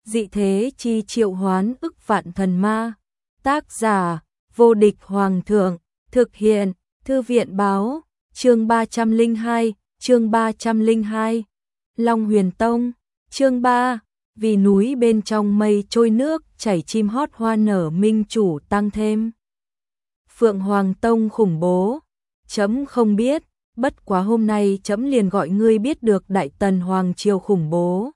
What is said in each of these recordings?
dị thế chi triệu hoán ức vạn thần ma. Tác giả, vô địch hoàng thượng, thực hiện, thư viện báo, chương 302, Long Huyền Tông, chương 3, vì núi bên trong mây trôi nước, chảy chim hót hoa nở minh chủ tăng thêm. Phượng Hoàng Tông khủng bố, chấm không biết, bất quá hôm nay chấm liền gọi ngươi biết được Đại Tần Hoàng triều khủng bố.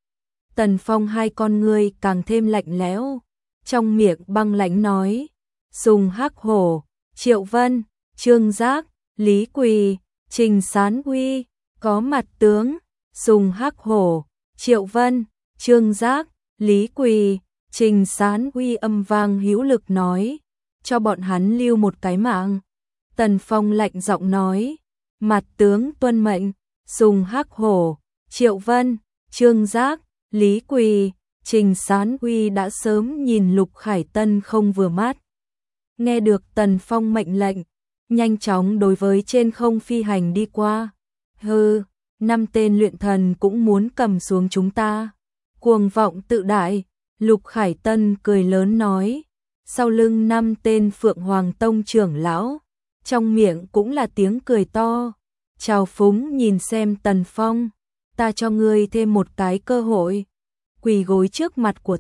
Tần Phong hai con ngươi càng thêm lạnh lẽo, trong miệng băng lãnh nói, Sùng Hắc Hổ, Triệu Vân, Trương Giác, Lý Quỳ, Trình Sán Uy, có mặt tướng. Sùng Hắc Hổ, Triệu Vân, Trương Giác, Lý Quỳ, Trình Sán Uy âm vang hữu lực nói, cho bọn hắn lưu một cái mạng. Tần Phong lạnh giọng nói, mặt tướng tuân mệnh. Sùng Hắc Hổ, Triệu Vân, Trương Giác, Lý Quỳ, Trình Sán Uy đã sớm nhìn Lục Khải Tân không vừa mắt. Nghe được Tần Phong mệnh lệnh, nhanh chóng đối với trên không phi hành đi qua. Hừ, 5 tên luyện thần cũng muốn cầm xuống chúng ta. Cuồng vọng tự đại, Lục Khải Tân cười lớn nói, sau lưng 5 tên Phượng Hoàng Tông trưởng lão, trong miệng cũng là tiếng cười to. Trào phúng nhìn xem Tần Phong, ta cho ngươi thêm một cái cơ hội, quỳ gối trước mặt của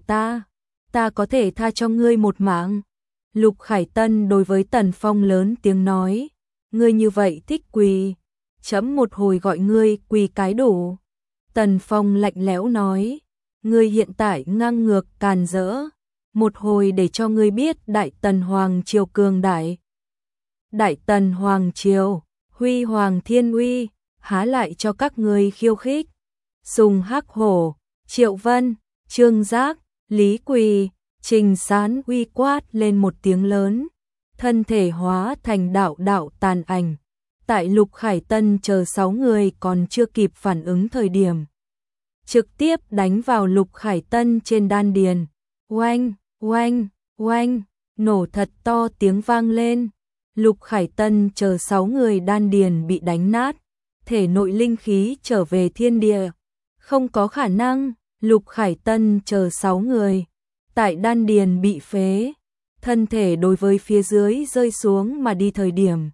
ta có thể tha cho ngươi một mạng. Lục Khải Tân đối với Tần Phong lớn tiếng nói, ngươi như vậy thích quỳ, chấm một hồi gọi ngươi quỳ cái đủ. Tần Phong lạnh lẽo nói, ngươi hiện tại ngang ngược càn rỡ, một hồi để cho ngươi biết Đại Tần Hoàng triều cường đại. Đại Tần Hoàng triều, huy hoàng thiên uy, há lại cho các ngươi khiêu khích. Sùng Hắc Hổ, Triệu Vân, Trương Giác, Lý Quỳ, Trình Sán Uy quát lên một tiếng lớn, thân thể hóa thành đạo tàn ảnh. Tại Lục Khải Tân chờ 6 người còn chưa kịp phản ứng thời điểm, trực tiếp đánh vào Lục Khải Tân trên đan điền. Oanh, oanh, oanh, nổ thật to tiếng vang lên. Lục Khải Tân chờ 6 người đan điền bị đánh nát, thể nội linh khí trở về thiên địa. Không có khả năng, Lục Khải Tân chờ 6 người, tại đan điền bị phế, thân thể đối với phía dưới rơi xuống mà đi thời điểm.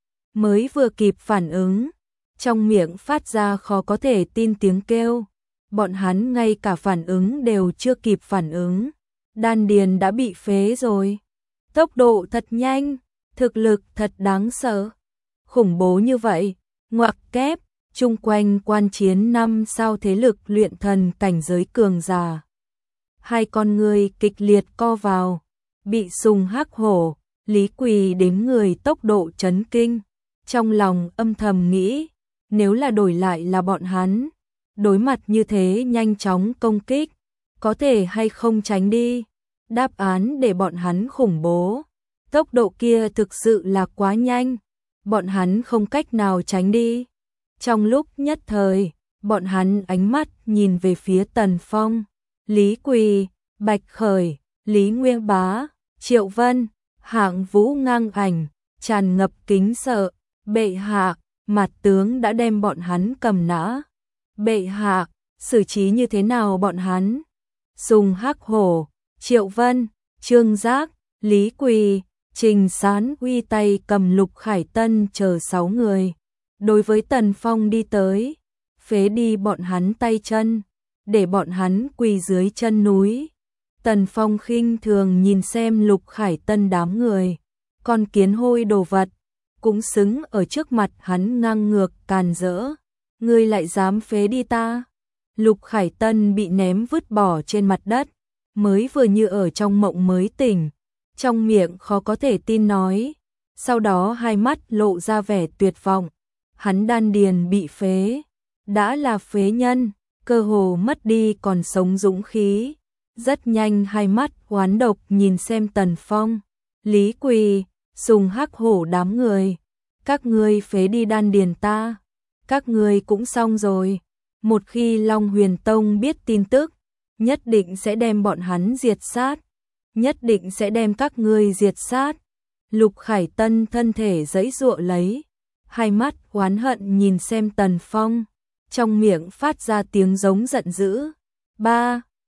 Mới vừa kịp phản ứng, trong miệng phát ra khó có thể tin tiếng kêu. Bọn hắn ngay cả phản ứng đều chưa kịp phản ứng, đan điền đã bị phế rồi. Tốc độ thật nhanh, thực lực thật đáng sợ. Khủng bố như vậy, ngoặc kép, chung quanh quan chiến 5 sao thế lực luyện thần cảnh giới cường giả. Hai con người kịch liệt co vào, bị Sùng Hắc Hổ, Lý Quỳ đếm người tốc độ chấn kinh. Trong lòng âm thầm nghĩ, nếu là đổi lại là bọn hắn, đối mặt như thế nhanh chóng công kích, có thể hay không tránh đi. Đáp án để bọn hắn khủng bố. Tốc độ kia thực sự là quá nhanh, bọn hắn không cách nào tránh đi. Trong lúc nhất thời, bọn hắn ánh mắt nhìn về phía Tần Phong, Lý Quỳ, Bạch Khởi, Lý Nguyên Bá, Triệu Vân, Hạng Vũ ngang ảnh, tràn ngập kính sợ. Bệ hạ, mặt tướng đã đem bọn hắn cầm nã. Bệ hạ, xử trí như thế nào bọn hắn? Sùng Hắc Hổ, Triệu Vân, Trương Giác, Lý Quỳ, Trình Sán Uy tay cầm Lục Khải Tân chờ 6 người. Đối với Tần Phong đi tới, phế đi bọn hắn tay chân, để bọn hắn quỳ dưới chân núi. Tần Phong khinh thường nhìn xem Lục Khải Tân đám người, con kiến hôi đồ vật, cũng xứng ở trước mặt hắn ngang ngược càn rỡ. Ngươi lại dám phế đi ta? Lục Khải Tân bị ném vứt bỏ trên mặt đất, mới vừa như ở trong mộng mới tỉnh, trong miệng khó có thể tin nói, sau đó hai mắt lộ ra vẻ tuyệt vọng. Hắn đan điền bị phế, đã là phế nhân, cơ hồ mất đi còn sống dũng khí. Rất nhanh hai mắt oán độc nhìn xem Tần Phong, Lý Quỳ, Sùng Hắc Hổ đám người. Các ngươi phế đi đan điền ta, các ngươi cũng xong rồi. Một khi Long Huyền Tông biết tin tức, nhất định sẽ đem bọn hắn diệt sát, nhất định sẽ đem các ngươi diệt sát. Lục Khải Tân thân thể giãy giụa lấy, hai mắt oán hận nhìn xem Tần Phong, trong miệng phát ra tiếng giống giận dữ. Ba,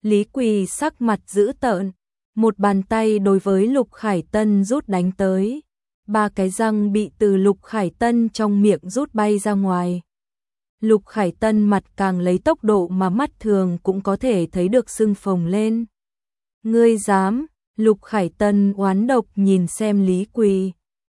Lý Quỳ sắc mặt dữ tợn, một bàn tay đối với Lục Khải Tân rút đánh tới. 3 cái răng bị từ Lục Khải Tân trong miệng rút bay ra ngoài. Lục Khải Tân mặt càng lấy tốc độ mà mắt thường cũng có thể thấy được sưng phồng lên. Ngươi dám? Lục Khải Tân oán độc nhìn xem Lý Quỳ.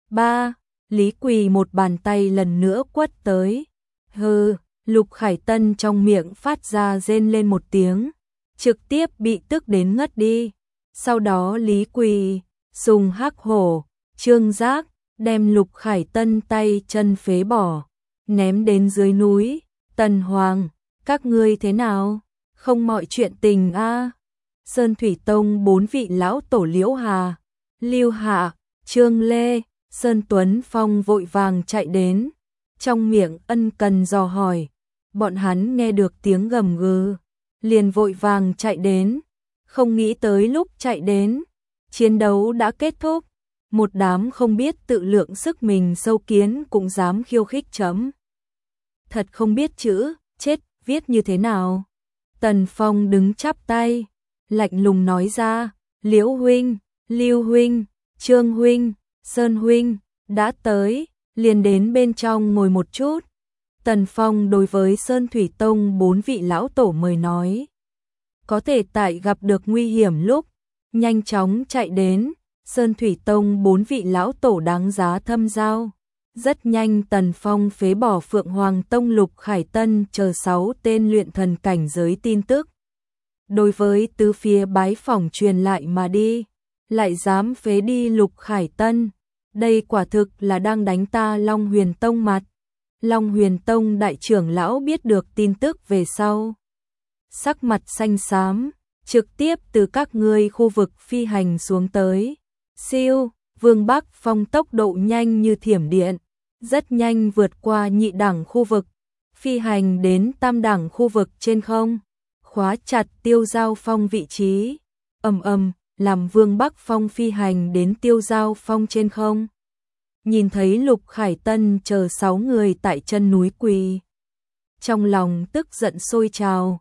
Lý Quỳ một bàn tay lần nữa quất tới. Hừ, Lục Khải Tân trong miệng phát ra rên lên một tiếng, trực tiếp bị tức đến ngất đi. Sau đó Lý Quỳ dùng hắc hổ, trương giác, đem Lục Khải Tân tay chân phế bỏ, ném đến dưới núi. Tần Hoàng, các ngươi thế nào? Không mọi chuyện tình a. Sơn Thủy Tông 4 vị lão tổ Liễu Hà, Lưu Hạ, Trương Lê, Sơn Tuấn Phong vội vàng chạy đến, trong miệng ân cần dò hỏi. Bọn hắn nghe được tiếng gầm gừ, liền vội vàng chạy đến, không nghĩ tới lúc chạy đến, chiến đấu đã kết thúc. Một đám không biết tự lượng sức mình sâu kiến cũng dám khiêu khích chấm. Thật không biết chữ, chết, viết như thế nào? Tần Phong đứng chắp tay, lạnh lùng nói ra, Liễu huynh, Lưu huynh, Trương huynh, Sơn huynh, đã tới, liền đến bên trong ngồi một chút. Tần Phong đối với Sơn Thủy Tông 4 vị lão tổ mời nói. Có thể tại gặp được nguy hiểm lúc, nhanh chóng chạy đến, Sơn Thủy Tông 4 vị lão tổ đáng giá thâm giao. Rất nhanh Tần Phong phế bỏ Phượng Hoàng Tông Lục Khải Tân chờ 6 tên luyện thần cảnh giới tin tức. Đối với tứ phía bái phỏng truyền lại mà đi, lại dám phế đi Lục Khải Tân. Đây quả thực là đang đánh ta Long Huyền Tông mặt. Long Huyền Tông đại trưởng lão biết được tin tức về sau, sắc mặt xanh xám, trực tiếp từ các ngươi khu vực phi hành xuống tới. Siêu, Vương Bắc Phong tốc độ nhanh như thiểm điện, rất nhanh vượt qua nhị đẳng khu vực, phi hành đến tam đẳng khu vực trên không, khóa chặt Tiêu Giao Phong vị trí. Làm Vương Bắc Phong phi hành đến Tiêu Giao Phong trên không. Nhìn thấy Lục Khải Tân chờ 6 người tại chân núi quỳ, trong lòng tức giận sôi trào.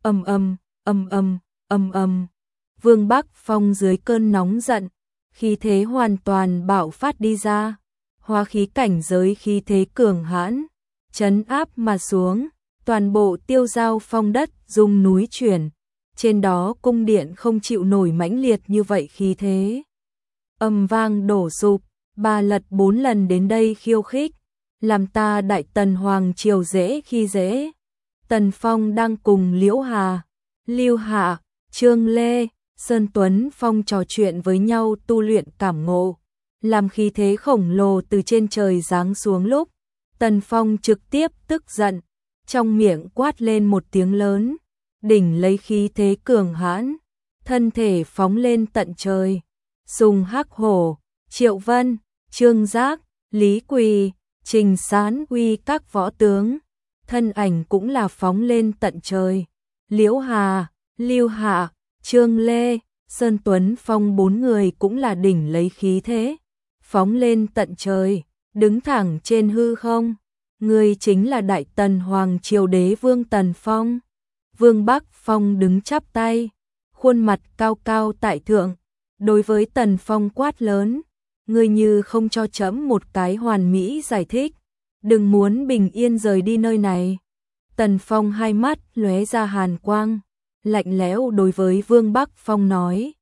Vương Bắc Phong dưới cơn nóng giận, khí thế hoàn toàn bạo phát đi ra, hóa khí cảnh giới khí thế cường hãn, trấn áp mà xuống, toàn bộ Tiêu Giao Phong đất rung núi chuyển, trên đó cung điện không chịu nổi mãnh liệt như vậy khí thế. Âm vang đổ sụp, 3 lật 4 lần đến đây khiêu khích, làm ta Đại Tần Hoàng triều dễ khi dễ. Tần Phong đang cùng Liễu Hà, Lưu Hạ, Trương Lê, Sơn Tuấn Phong trò chuyện với nhau tu luyện cảm ngộ, làm khí thế khổng lồ từ trên trời giáng xuống lúc, Tần Phong trực tiếp tức giận, trong miệng quát lên một tiếng lớn, đỉnh lấy khí thế cường hãn, thân thể phóng lên tận trời, Sùng Hắc Hổ, Triệu Vân, Trương Giác, Lý Quỳ, Trình Sán uy các võ tướng, thân ảnh cũng là phóng lên tận trời. Liễu Hà, Lưu Hạ, Trương Lê, Sơn Tuấn Phong 4 người cũng là đỉnh lấy khí thế, phóng lên tận trời, đứng thẳng trên hư không. Người chính là Đại Tần Hoàng triều đế vương Tần Phong. Vương Bắc Phong đứng chắp tay, khuôn mặt cao cao tại thượng, đối với Tần Phong quát lớn, ngươi như không cho trẫm một cái hoàn mỹ giải thích, đừng muốn bình yên rời đi nơi này. Tần Phong hai mắt lóe ra hàn quang, lạnh lẽo đối với Vương Bắc Phong nói.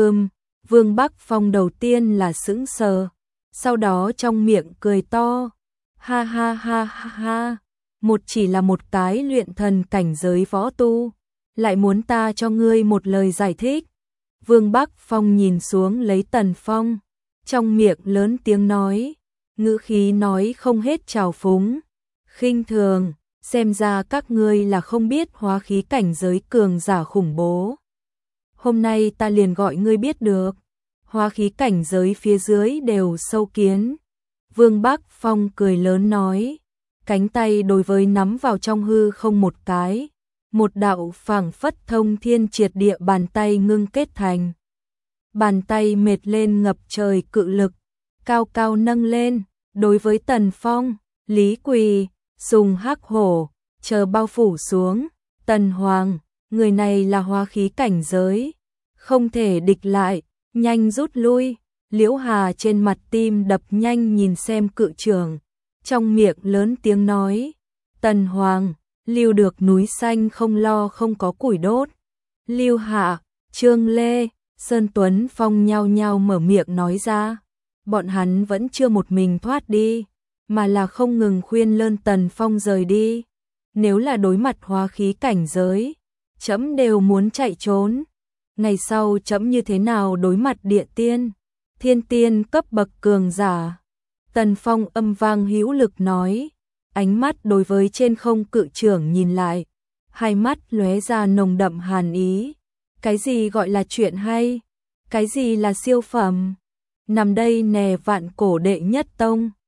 Vương Bắc Phong đầu tiên là sững sờ, sau đó trong miệng cười to, ha ha ha ha ha, chỉ là một cái luyện thần cảnh giới võ tu, lại muốn ta cho ngươi một lời giải thích. Vương Bắc Phong nhìn xuống lấy Tần Phong, trong miệng lớn tiếng nói, ngữ khí nói không hết trào phúng, khinh thường, xem ra các ngươi là không biết hóa khí cảnh giới cường giả khủng bố. Hôm nay ta liền gọi ngươi biết được, hóa khí cảnh giới phía dưới đều sâu kiến. Vương Bắc Phong cười lớn nói, cánh tay đối với nắm vào trong hư không một cái, một đạo phảng phất thông thiên triệt địa bàn tay ngưng kết thành. Bàn tay mệt lên ngập trời cự lực, cao cao nâng lên, đối với Tần Phong, Lý Quỳ, Sùng Hắc Hổ, chờ bao phủ xuống. Tần Hoàng, người này là hóa khí cảnh giới, không thể địch lại, nhanh rút lui. Liễu Hà trên mặt tim đập nhanh nhìn xem cự trưởng, trong miệng lớn tiếng nói, Tần Hoàng, lưu được núi xanh không lo không có củi đốt. Lưu Hạ, Trương Lê, Sơn Tuấn Phong nhao nhao mở miệng nói ra, bọn hắn vẫn chưa một mình thoát đi, mà là không ngừng khuyên lơn Tần Phong rời đi. Nếu là đối mặt hóa khí cảnh giới, trẫm đều muốn chạy trốn. Ngày sau trẫm như thế nào đối mặt địa tiên, thiên tiên cấp bậc cường giả. Tần Phong âm vang hữu lực nói, ánh mắt đối với trên không cự trưởng nhìn lại, hai mắt lóe ra nồng đậm hàn ý. Cái gì gọi là chuyện hay? Cái gì là siêu phẩm? Nằm đây nè vạn cổ đệ nhất tông.